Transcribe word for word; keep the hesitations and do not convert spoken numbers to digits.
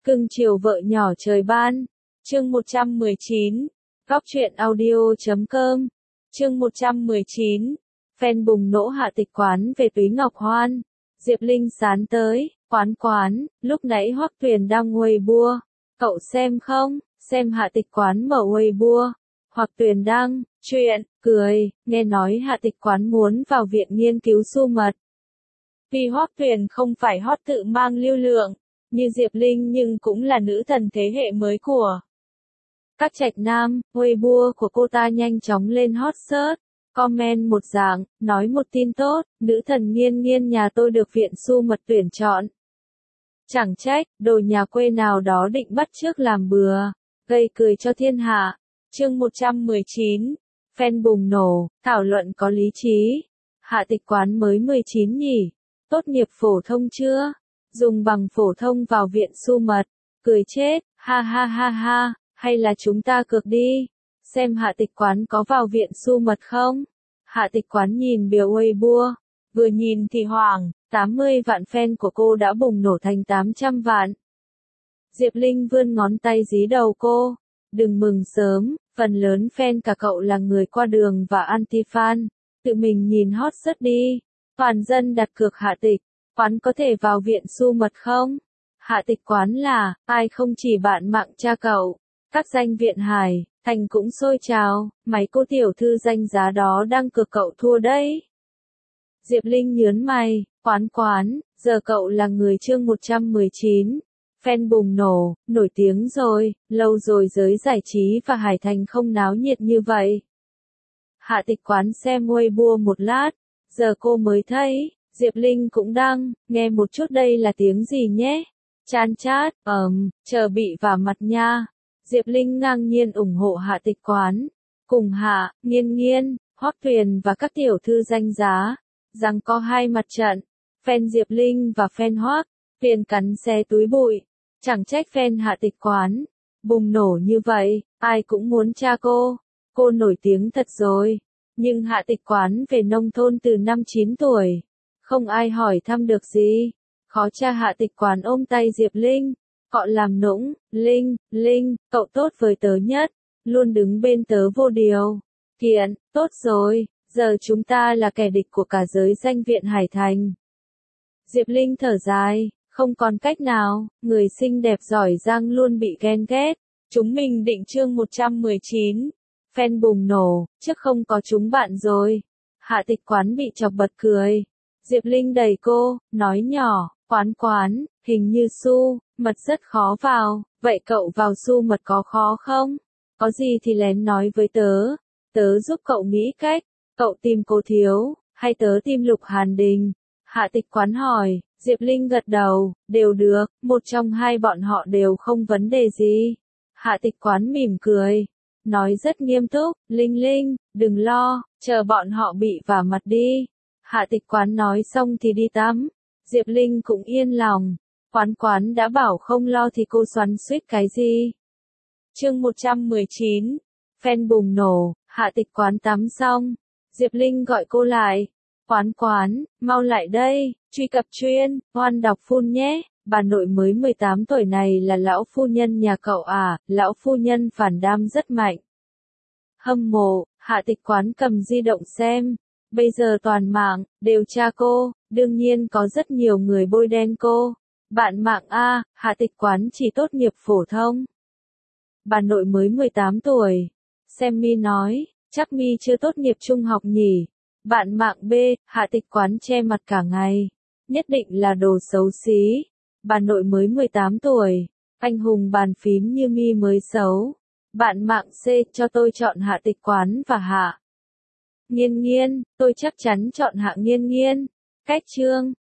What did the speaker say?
Cưng chiều vợ nhỏ trời ban. Chương một trăm mười chín. Góc truyện audio chấm com. Chương một trăm mười chín. Fan bùng nổ Hạ Tịch Quán về Túy Ngọc Hoan. Diệp Linh sán tới, quán quán, lúc nãy Hoắc Tuyền đang Weibo. Cậu xem không? Xem Hạ Tịch Quán mở Weibo. Hoắc Tuyền đăng, chuyện, cười, nghe nói Hạ Tịch Quán muốn vào viện nghiên cứu su mật. Vì Hoắc Tuyền không phải hot tự mang lưu lượng, như Diệp Linh nhưng cũng là nữ thần thế hệ mới của các trạch nam. Weibo của cô ta nhanh chóng lên hot search, comment một dạng, nói một tin tốt, nữ thần Nghiên Nghiên nhà tôi được viện su mật tuyển chọn. Chẳng trách, đồ nhà quê nào đó định bắt chước làm bừa, gây cười cho thiên hạ. Chương một trăm mười chín. Fan bùng nổ, thảo luận có lý trí. Hạ Tịch Quán mới mười chín nhỉ? Tốt nghiệp phổ thông chưa? Dùng bằng phổ thông vào viện su mật, cười chết, ha ha ha ha, hay là chúng ta cược đi, xem Hạ Tịch Quán có vào viện su mật không? Hạ Tịch Quán nhìn biểu Weibo, vừa nhìn thì hoảng, tám mươi vạn fan của cô đã bùng nổ thành tám trăm vạn. Diệp Linh vươn ngón tay dí đầu cô, đừng mừng sớm, phần lớn fan cả cậu là người qua đường và anti-fan, tự mình nhìn hot search đi, toàn dân đặt cược Hạ Tịch Quán có thể vào viện su mật không? Hạ Tịch Quán là, ai không chỉ bạn mạng cha cậu, các danh viện hài, thành cũng sôi trào, mấy cô tiểu thư danh giá đó đang cược cậu thua đấy. Diệp Linh nhớn mày, quán quán, giờ cậu là người chương một trăm mười chín. Fan bùng nổ, nổi tiếng rồi, lâu rồi giới giải trí và Hải Thành không náo nhiệt như vậy. Hạ Tịch Quán xem Weibo một lát, giờ cô mới thấy, Diệp Linh cũng đăng, nghe một chút đây là tiếng gì nhé? Chan chát, ờm, chờ bị vả mặt nha. Diệp Linh ngang nhiên ủng hộ Hạ Tịch Quán, cùng Hạ, Nghiên Nghiên, Hoắc Tuyền và các tiểu thư danh giá, rằng có hai mặt trận, fan Diệp Linh và fan Hoắc Tuyền cắn xé túi bụi, chẳng trách fan Hạ Tịch Quán bùng nổ như vậy, ai cũng muốn tra cô, cô nổi tiếng thật rồi, nhưng Hạ Tịch Quán về nông thôn từ năm chín tuổi, không ai hỏi thăm được gì, khó tra. Hạ Tịch Quán ôm tay Diệp Linh, họ làm nũng, Linh, Linh, cậu tốt với tớ nhất, luôn đứng bên tớ vô điều kiện, tốt rồi, giờ chúng ta là kẻ địch của cả giới danh viện Hải Thành. Diệp Linh thở dài, không còn cách nào, người xinh đẹp giỏi giang luôn bị ghen ghét. Chúng mình định chương một trăm mười chín. Fan bùng nổ, trước không có chúng bạn rồi. Hạ Tịch Quán bị chọc bật cười. Diệp Linh đẩy cô, nói nhỏ, quán quán, hình như su mật rất khó vào, vậy cậu vào su mật có khó không? Có gì thì lén nói với tớ, tớ giúp cậu nghĩ cách, cậu tìm Cô Thiếu, hay tớ tìm Lục Hàn Đình? Hạ Tịch Quán hỏi, Diệp Linh gật đầu, đều được, một trong hai bọn họ đều không vấn đề gì. Hạ Tịch Quán mỉm cười, nói rất nghiêm túc, Linh Linh, đừng lo, chờ bọn họ bị vả mặt đi. Hạ Tịch Quán nói xong thì đi tắm, Diệp Linh cũng yên lòng, quán quán đã bảo không lo thì cô xoắn xuýt cái gì. Chương một trăm mười chín. Fan bùng nổ, Hạ Tịch Quán tắm xong, Diệp Linh gọi cô lại, quán quán, mau lại đây, truy cập chuyên, hoan đọc phun nhé, bà nội mới mười tám tuổi này là lão phu nhân nhà cậu à, lão phu nhân phản đam rất mạnh. Hâm mộ, Hạ Tịch Quán cầm di động xem, bây giờ toàn mạng, đều tra cô, đương nhiên có rất nhiều người bôi đen cô. Bạn mạng A, Hạ Tịch Quán chỉ tốt nghiệp phổ thông. Bà nội mới mười tám tuổi. Xem mi nói, chắc mi chưa tốt nghiệp trung học nhỉ. Bạn mạng B, Hạ Tịch Quán che mặt cả ngày. Nhất định là đồ xấu xí. Bà nội mới mười tám tuổi. Anh hùng bàn phím như mi mới xấu. Bạn mạng C, cho tôi chọn Hạ Tịch Quán và Hạ Nghiên Nghiên, tôi chắc chắn chọn Hạ Nghiên Nghiên. Cách chương,